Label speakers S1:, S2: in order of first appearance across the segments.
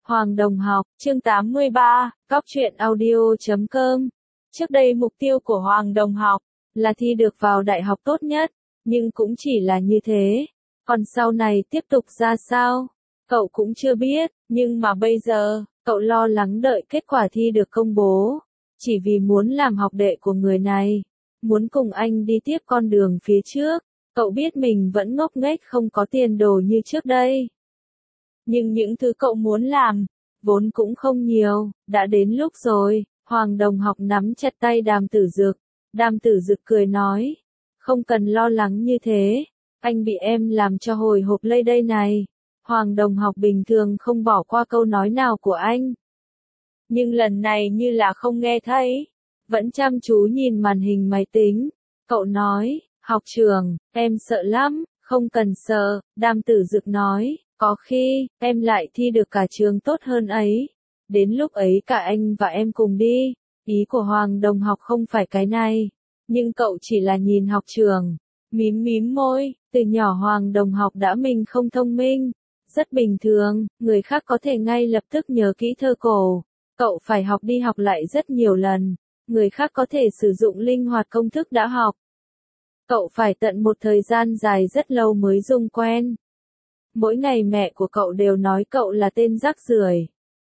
S1: Hoàng Đồng Học, chương 83, Cóc truyện audio.com. Trước đây mục tiêu của Hoàng Đồng Học là thi được vào đại học tốt nhất, nhưng cũng chỉ là như thế. Còn sau này tiếp tục ra sao? Cậu cũng chưa biết, nhưng mà bây giờ, cậu lo lắng đợi kết quả thi được công bố. Chỉ vì muốn làm học đệ của người này, muốn cùng anh đi tiếp con đường phía trước. Cậu biết mình vẫn ngốc nghếch không có tiền đồ như trước đây. Nhưng những thứ cậu muốn làm, vốn cũng không nhiều, đã đến lúc rồi. Hoàng Đồng Học nắm chặt tay Đàm Tử Dực. Đàm Tử Dực cười nói, không cần lo lắng như thế, anh bị em làm cho hồi hộp lây đây này. Hoàng Đồng Học bình thường không bỏ qua câu nói nào của anh. Nhưng lần này như là không nghe thấy, vẫn chăm chú nhìn màn hình máy tính. Cậu nói, học trường, em sợ lắm, không cần sợ. Đàm Tử Dực nói, có khi, em lại thi được cả trường tốt hơn ấy. Đến lúc ấy cả anh và em cùng đi. Ý của Hoàng Đồng Học không phải cái này. Nhưng cậu chỉ là nhìn học trường. Mím môi, từ nhỏ Hoàng Đồng Học đã mình không thông minh. Rất bình thường, người khác có thể ngay lập tức nhớ kỹ thơ cổ. Cậu phải học đi học lại rất nhiều lần. Người khác có thể sử dụng linh hoạt công thức đã học. Cậu phải tận một thời gian dài rất lâu mới dùng quen. Mỗi ngày mẹ của cậu đều nói cậu là tên rác rưởi,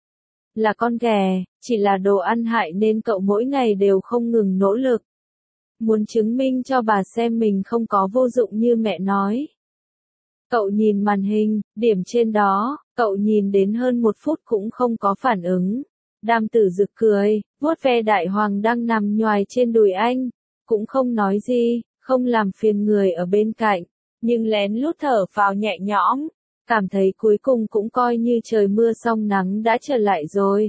S1: là con ghẻ, chỉ là đồ ăn hại nên cậu mỗi ngày đều không ngừng nỗ lực. Muốn chứng minh cho bà xem mình không có vô dụng như mẹ nói. Cậu nhìn màn hình, điểm trên đó, cậu nhìn đến hơn 1 phút cũng không có phản ứng. Đàm Tử Dực cười, vuốt ve Đại Hoàng đang nằm nhoài trên đùi anh. Cũng không nói gì, không làm phiền người ở bên cạnh, nhưng lén lút thở phào nhẹ nhõm. Cảm thấy cuối cùng cũng coi như trời mưa xong nắng đã trở lại rồi.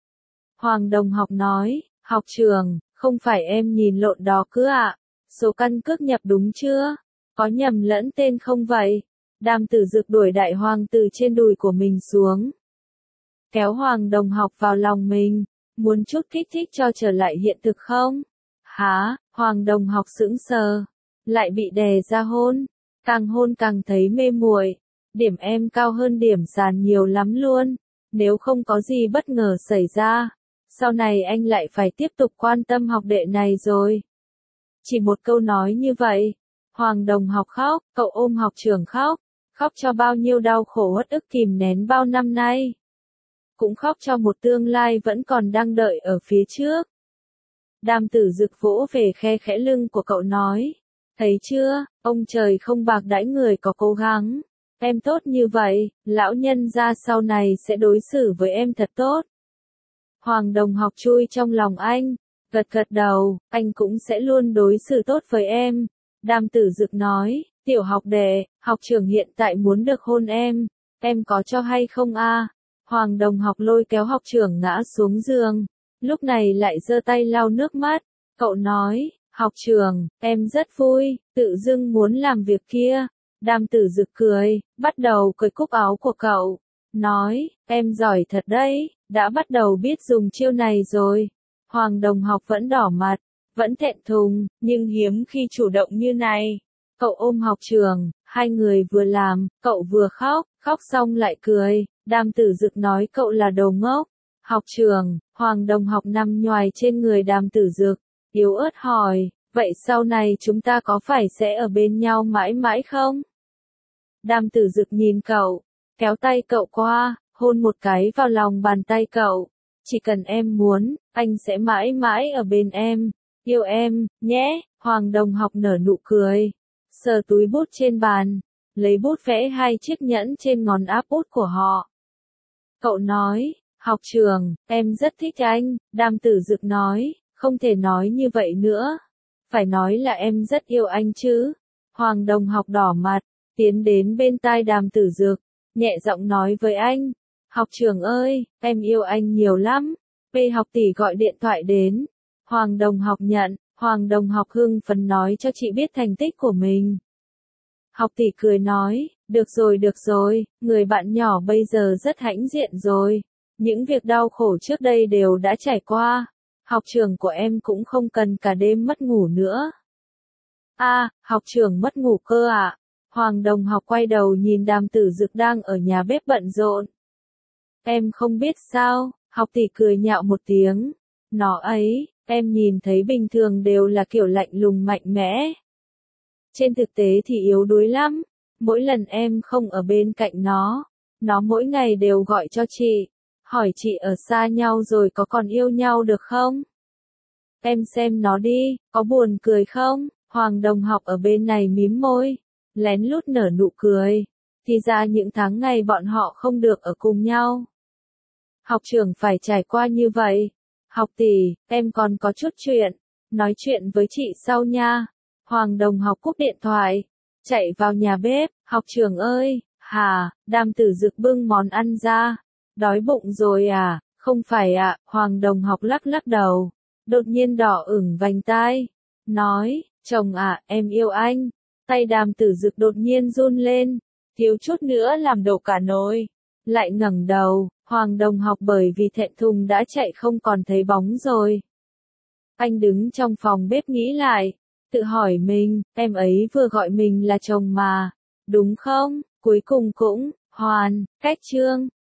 S1: Hoàng Đồng Học nói, học trường, không phải em nhìn lộn đó cứ ạ. Số căn cước nhập đúng chưa? Có nhầm lẫn tên không vậy? Đàm Tử Dực đuổi Đại Hoàng từ trên đùi của mình xuống. Kéo Hoàng Đồng Học vào lòng mình, muốn chút kích thích cho trở lại hiện thực không? Hả? Hoàng Đồng Học sững sờ, lại bị đè ra hôn càng thấy mê muội. Điểm em cao hơn điểm sàn nhiều lắm luôn. Nếu không có gì bất ngờ xảy ra, sau này anh lại phải tiếp tục quan tâm học đệ này rồi. Chỉ một câu nói như vậy, Hoàng Đồng Học khóc, cậu ôm học trường khóc. Khóc cho bao nhiêu đau khổ uất ức kìm nén bao năm nay. Cũng khóc cho một tương lai vẫn còn đang đợi ở phía trước. Đàm Tử Dực vỗ về khe khẽ lưng của cậu nói, thấy chưa, ông trời không bạc đãi người có cố gắng. Em tốt như vậy, lão nhân gia sau này sẽ đối xử với em thật tốt. Hoàng Đồng Học chui trong lòng anh, gật đầu, anh cũng sẽ luôn đối xử tốt với em. Đàm Tử Dực nói, tiểu học đệ, học trưởng hiện tại muốn được hôn em có cho hay không a? Hoàng Đồng Học lôi kéo học trưởng ngã xuống giường, lúc này lại giơ tay lau nước mắt. Cậu nói, học trưởng, em rất vui, tự dưng muốn làm việc kia. Đàm Tử Dực cười, bắt đầu cởi cúc áo của cậu. Nói, em giỏi thật đấy, đã bắt đầu biết dùng chiêu này rồi. Hoàng Đồng Học vẫn đỏ mặt, vẫn thẹn thùng, nhưng hiếm khi chủ động như này. Cậu ôm học trường, hai người vừa làm, cậu vừa khóc xong lại cười. Đàm Tử Dực nói cậu là đồ ngốc. Học trường, Hoàng Đồng Học nằm nhoài trên người Đàm Tử Dực, yếu ớt hỏi, vậy sau này chúng ta có phải sẽ ở bên nhau mãi mãi không? Đàm Tử Dực nhìn cậu, kéo tay cậu qua, hôn một cái vào lòng bàn tay cậu. Chỉ cần em muốn, anh sẽ mãi mãi ở bên em, yêu em, nhé. Hoàng Đồng Học nở nụ cười, sờ túi bút trên bàn, lấy bút vẽ 2 chiếc nhẫn trên ngón áp út của họ. Cậu nói, học trường, em rất thích anh. Đàm Tử Dực nói, không thể nói như vậy nữa. Phải nói là em rất yêu anh chứ. Hoàng Đồng Học đỏ mặt, tiến đến bên tai Đàm Tử Dực, nhẹ giọng nói với anh, học trường ơi, em yêu anh nhiều lắm. P học tỷ gọi điện thoại đến. Hoàng Đồng Học nhận, Hoàng Đồng Học hưng phấn nói cho chị biết thành tích của mình. Học tỷ cười nói, được rồi, người bạn nhỏ bây giờ rất hãnh diện rồi. Những việc đau khổ trước đây đều đã trải qua. Học trường của em cũng không cần cả đêm mất ngủ nữa. Học trường mất ngủ cơ ạ? Hoàng Đồng Học quay đầu nhìn Đàm Tử Dực đang ở nhà bếp bận rộn. Em không biết sao, học tỷ cười nhạo một tiếng. Nó ấy, em nhìn thấy bình thường đều là kiểu lạnh lùng mạnh mẽ. Trên thực tế thì yếu đuối lắm. Mỗi lần em không ở bên cạnh nó mỗi ngày đều gọi cho chị. Hỏi chị ở xa nhau rồi có còn yêu nhau được không? Em xem nó đi, có buồn cười không? Hoàng đồng học ở bên này mím môi, lén lút nở nụ cười. Thì ra những tháng ngày bọn họ không được ở cùng nhau. Học trưởng phải trải qua như vậy. Học tỷ, em còn có chút chuyện. Nói chuyện với chị sau nha. Hoàng đồng học cúp điện thoại. Chạy vào nhà bếp. Học trưởng ơi, hà, Đàm Tử Dực bưng món ăn ra. Đói bụng rồi à? Không phải ạ, Hoàng đồng học lắc lắc đầu. Đột nhiên đỏ ửng vành tai. Nói, chồng à, em yêu anh. Tay Đàm Tử Dực đột nhiên run lên. Thiếu chút nữa làm đổ cả nồi. Lại ngẩng đầu, Hoàng đồng học bởi vì thẹn thùng đã chạy không còn thấy bóng rồi. Anh đứng trong phòng bếp nghĩ lại, tự hỏi mình, em ấy vừa gọi mình là chồng mà, đúng không? Cuối cùng cũng, cách chương.